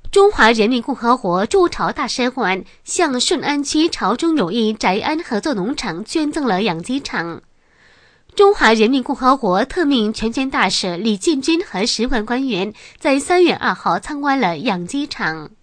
中华人民共和国驻朝大使馆向顺安区朝中友谊宅安合作农场捐赠了养鸡场。中华人民共和国特命全权大使李进军和使馆官员在3月2号参观了养鸡场。